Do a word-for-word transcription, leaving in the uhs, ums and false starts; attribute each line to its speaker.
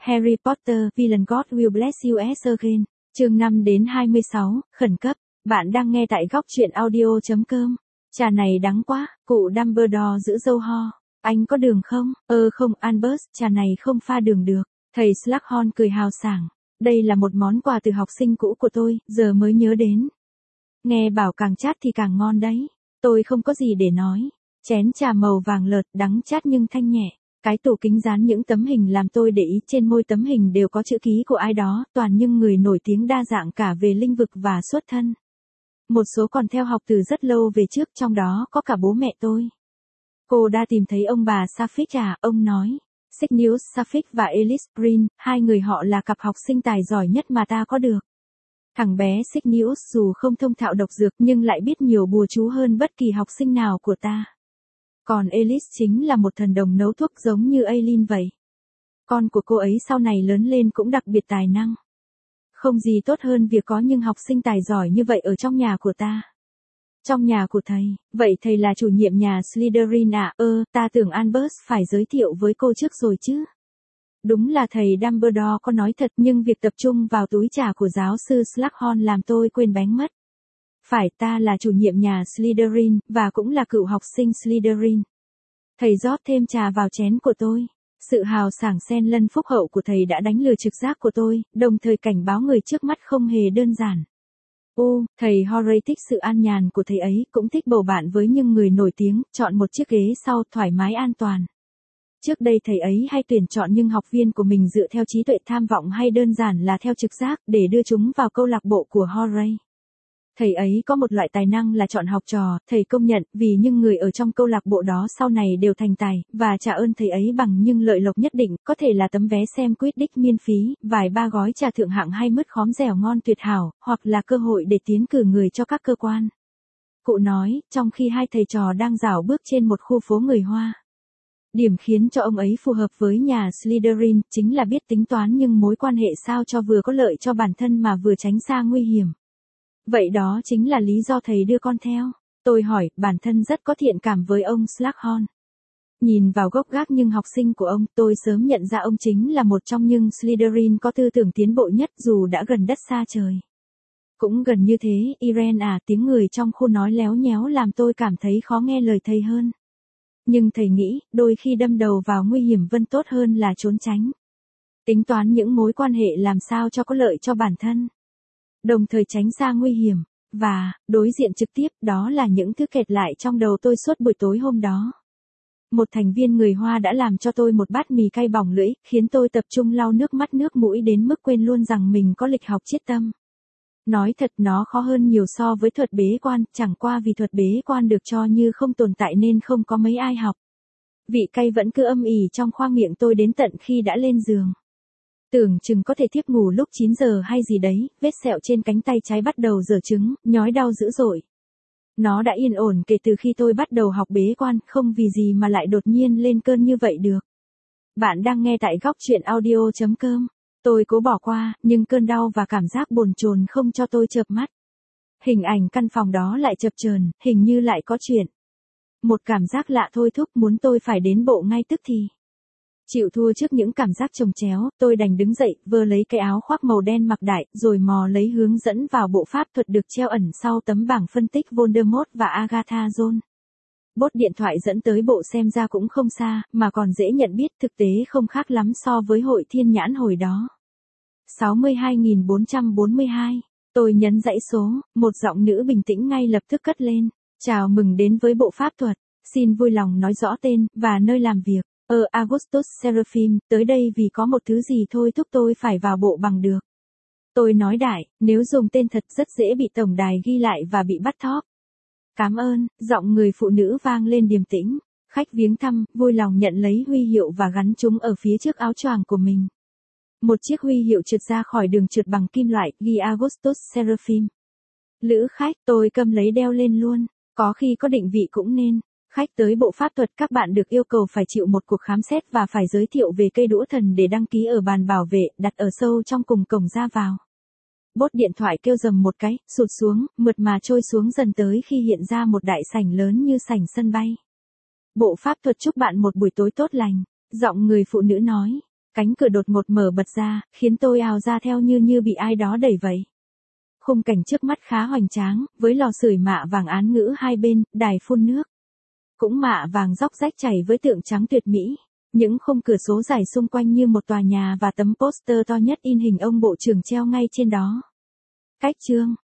Speaker 1: Harry Potter, Villain God Will Bless You As Again. Chương năm đến hai mươi sáu, khẩn cấp. Bạn đang nghe tại góc truyện audio chấm com. Trà này đắng quá, cụ Dumbledore giữ dâu ho. Anh có đường không? Ơ không Albus, trà này không pha đường được. Thầy Slughorn cười hào sảng. Đây là một món quà từ học sinh cũ của tôi, giờ mới nhớ đến. Nghe bảo càng chát thì càng ngon đấy. Tôi không có gì để nói. Chén trà màu vàng lợt, đắng chát nhưng thanh nhẹ. Cái tủ kính dán những tấm hình làm tôi để ý trên môi tấm hình đều có chữ ký của ai đó, toàn những người nổi tiếng đa dạng cả về lĩnh vực và xuất thân. Một số còn theo học từ rất lâu về trước, trong đó có cả bố mẹ tôi. Cô đã tìm thấy ông bà Sapphic à, ông nói. Sirius Sapphic và Alice Green, hai người họ là cặp học sinh tài giỏi nhất mà ta có được. Thằng bé Sirius dù không thông thạo độc dược nhưng lại biết nhiều bùa chú hơn bất kỳ học sinh nào của ta. Còn Alice chính là một thần đồng nấu thuốc giống như Aileen vậy. Con của cô ấy sau này lớn lên cũng đặc biệt tài năng. Không gì tốt hơn việc có những học sinh tài giỏi như vậy ở trong nhà của ta. Trong nhà của thầy, vậy thầy là chủ nhiệm nhà Slytherin à? Ơ, ta tưởng Albus phải giới thiệu với cô trước rồi chứ. Đúng là thầy Dumbledore có nói thật, nhưng việc tập trung vào túi trà của giáo sư Slughorn làm tôi quên bén mất. Phải, ta là chủ nhiệm nhà Slytherin, và cũng là cựu học sinh Slytherin. Thầy rót thêm trà vào chén của tôi. Sự hào sảng xen lẫn phúc hậu của thầy đã đánh lừa trực giác của tôi, đồng thời cảnh báo người trước mắt không hề đơn giản. Ô, thầy Horray thích sự an nhàn của thầy ấy, cũng thích bầu bạn với những người nổi tiếng, chọn một chiếc ghế sau thoải mái an toàn. Trước đây thầy ấy hay tuyển chọn những học viên của mình dựa theo trí tuệ tham vọng hay đơn giản là theo trực giác để đưa chúng vào câu lạc bộ của Horray. Thầy ấy có một loại tài năng là chọn học trò, thầy công nhận, vì những người ở trong câu lạc bộ đó sau này đều thành tài, và trả ơn thầy ấy bằng những lợi lộc nhất định, có thể là tấm vé xem Quidditch miễn phí, vài ba gói trà thượng hạng hay mứt khóm dẻo ngon tuyệt hảo, hoặc là cơ hội để tiến cử người cho các cơ quan. Cụ nói, trong khi hai thầy trò đang dạo bước trên một khu phố người Hoa. Điểm khiến cho ông ấy phù hợp với nhà Slytherin chính là biết tính toán những mối quan hệ sao cho vừa có lợi cho bản thân mà vừa tránh xa nguy hiểm. Vậy đó chính là lý do thầy đưa con theo. Tôi hỏi, bản thân rất có thiện cảm với ông Slughorn. Nhìn vào gốc gác nhưng học sinh của ông, tôi sớm nhận ra ông chính là một trong những Slytherin có tư tưởng tiến bộ nhất dù đã gần đất xa trời. Cũng gần như thế, Irene à, tiếng người trong khu nói léo nhéo làm tôi cảm thấy khó nghe lời thầy hơn. Nhưng thầy nghĩ, đôi khi đâm đầu vào nguy hiểm vẫn tốt hơn là trốn tránh. Tính toán những mối quan hệ làm sao cho có lợi cho bản thân. Đồng thời tránh xa nguy hiểm, và, đối diện trực tiếp, đó là những thứ kẹt lại trong đầu tôi suốt buổi tối hôm đó. Một thành viên người Hoa đã làm cho tôi một bát mì cay bỏng lưỡi, khiến tôi tập trung lau nước mắt nước mũi đến mức quên luôn rằng mình có lịch học triết tâm. Nói thật nó khó hơn nhiều so với thuật bế quan, chẳng qua vì thuật bế quan được cho như không tồn tại nên không có mấy ai học. Vị cay vẫn cứ âm ỉ trong khoang miệng tôi đến tận khi đã lên giường. Tưởng chừng có thể thiếp ngủ lúc chín giờ hay gì đấy, vết sẹo trên cánh tay trái bắt đầu giở trứng, nhói đau dữ dội. Nó đã yên ổn kể từ khi tôi bắt đầu học bế quan, không vì gì mà lại đột nhiên lên cơn như vậy được. Bạn đang nghe tại góc truyện audio chấm com. Tôi cố bỏ qua, nhưng cơn đau và cảm giác bồn chồn không cho tôi chợp mắt. Hình ảnh căn phòng đó lại chập chờn, hình như lại có chuyện. Một cảm giác lạ thôi thúc muốn tôi phải đến bộ ngay tức thì. Chịu thua trước những cảm giác chồng chéo, tôi đành đứng dậy, vơ lấy cái áo khoác màu đen mặc đại, rồi mò lấy hướng dẫn vào bộ pháp thuật được treo ẩn sau tấm bảng phân tích Voldemort và Agatha Jones. Bốt điện thoại dẫn tới bộ xem ra cũng không xa, mà còn dễ nhận biết, thực tế không khác lắm so với hội thiên nhãn hồi đó. sáu mươi hai nghìn bốn trăm bốn mươi hai. Tôi nhấn dãy số, một giọng nữ bình tĩnh ngay lập tức cất lên. Chào mừng đến với bộ pháp thuật. Xin vui lòng nói rõ tên, và nơi làm việc. Ờ Augustus Seraphim, tới đây vì có một thứ gì thôi thúc tôi phải vào bộ bằng được. Tôi nói đại, nếu dùng tên thật rất dễ bị tổng đài ghi lại và bị bắt thóp. Cảm ơn, giọng người phụ nữ vang lên điềm tĩnh. Khách viếng thăm, vui lòng nhận lấy huy hiệu và gắn chúng ở phía trước áo choàng của mình. Một chiếc huy hiệu trượt ra khỏi đường trượt bằng kim loại, ghi Augustus Seraphim. Lữ khách, tôi cầm lấy đeo lên luôn, có khi có định vị cũng nên. Khách tới bộ pháp thuật, các bạn được yêu cầu phải chịu một cuộc khám xét và phải giới thiệu về cây đũa thần để đăng ký ở bàn bảo vệ, đặt ở sâu trong cùng cổng ra vào. Bốt điện thoại kêu rầm một cái, sụt xuống, mượt mà trôi xuống dần tới khi hiện ra một đại sảnh lớn như sảnh sân bay. Bộ pháp thuật chúc bạn một buổi tối tốt lành, giọng người phụ nữ nói. Cánh cửa đột ngột mở bật ra, khiến tôi ào ra theo như như bị ai đó đẩy vậy. Khung cảnh trước mắt khá hoành tráng, với lò sưởi mạ vàng án ngữ hai bên, đài phun nước cũng mạ vàng róc rách chảy với tượng trắng tuyệt mỹ. Những khung cửa sổ dài xung quanh như một tòa nhà và tấm poster to nhất in hình ông bộ trưởng treo ngay trên đó. Cách chương